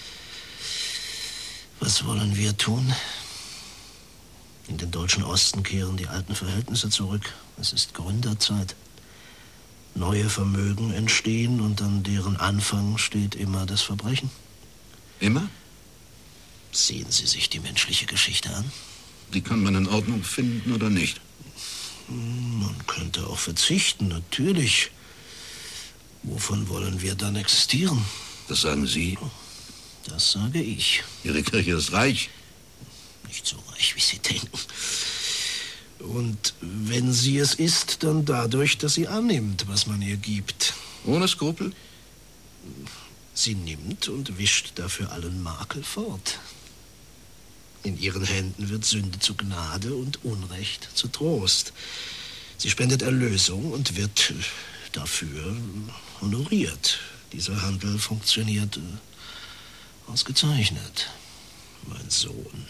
Was wollen wir tun? In den deutschen Osten kehren die alten Verhältnisse zurück. Es ist Gründerzeit. Neue Vermögen entstehen und an deren Anfang steht immer das Verbrechen. Immer? Sehen Sie sich die menschliche Geschichte an. Die kann man in Ordnung finden oder nicht? Man könnte auch verzichten, natürlich. Wovon wollen wir dann existieren? Das sagen Sie. Das sage ich. Ihre Kirche ist reich. Nicht so reich, wie Sie denken. Und wenn sie es ist, dann dadurch, dass sie annimmt, was man ihr gibt. Ohne Skrupel? Sie nimmt und wischt dafür allen Makel fort. In ihren Händen wird Sünde zu Gnade und Unrecht zu Trost. Sie spendet Erlösung und wird dafür honoriert. Dieser Handel funktioniert ausgezeichnet, mein Sohn.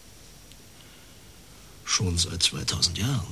Schon seit zweitausend Jahren.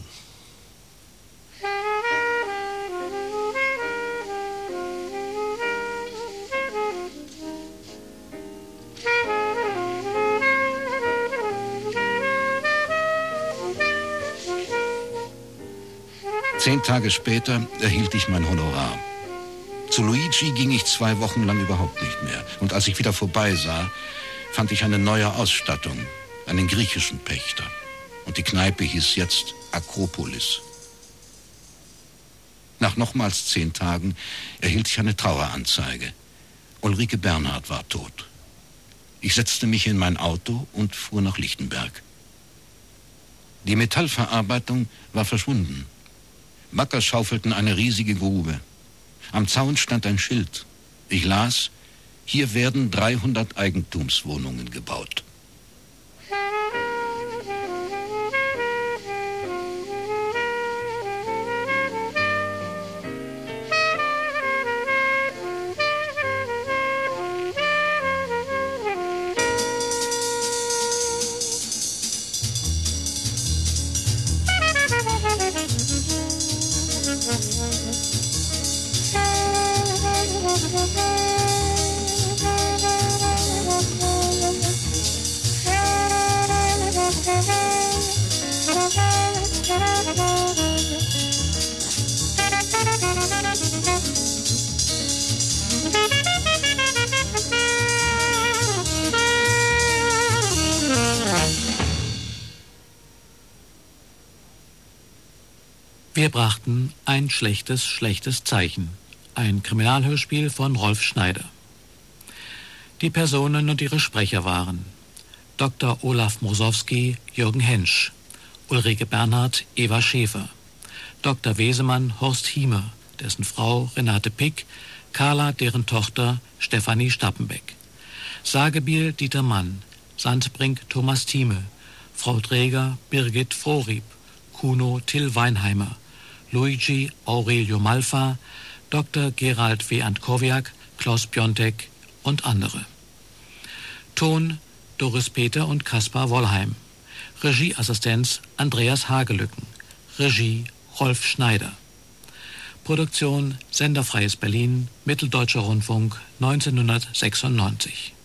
Zehn Tage später erhielt ich mein Honorar. Zu Luigi ging ich zwei Wochen lang überhaupt nicht mehr. Und als ich wieder vorbeisah, fand ich eine neue Ausstattung, einen griechischen Pächter. Und die Kneipe hieß jetzt Akropolis. Nach nochmals zehn Tagen erhielt ich eine Traueranzeige. Ulrike Bernhard war tot. Ich setzte mich in mein Auto und fuhr nach Lichtenberg. Die Metallverarbeitung war verschwunden. Bagger schaufelten eine riesige Grube. Am Zaun stand ein Schild. Ich las, hier werden dreihundert Eigentumswohnungen gebaut. Wir brachten ein schlechtes, schlechtes Zeichen. Ein Kriminalhörspiel von Rolf Schneider. Die Personen und ihre Sprecher waren Doktor Olaf Mrosowski, Jürgen Hensch, Ulrike Bernhard, Eva Schäfer, Doktor Wesemann, Horst Hiemer, dessen Frau Renate Pick, Carla, deren Tochter Stefanie Stappenbeck, Sagebiel, Dieter Mann, Sandbrink, Thomas Thieme, Frau Träger, Birgit Frohrieb, Kuno, Till Weinheimer, Luigi, Aurelio Malfa, Doktor Gerald W. Antkowiak, Klaus Piontek und andere. Ton Doris Peter und Kaspar Wollheim. Regieassistenz Andreas Hagelücken. Regie Rolf Schneider. Produktion Senderfreies Berlin, Mitteldeutscher Rundfunk neunzehnhundertsechsundneunzig.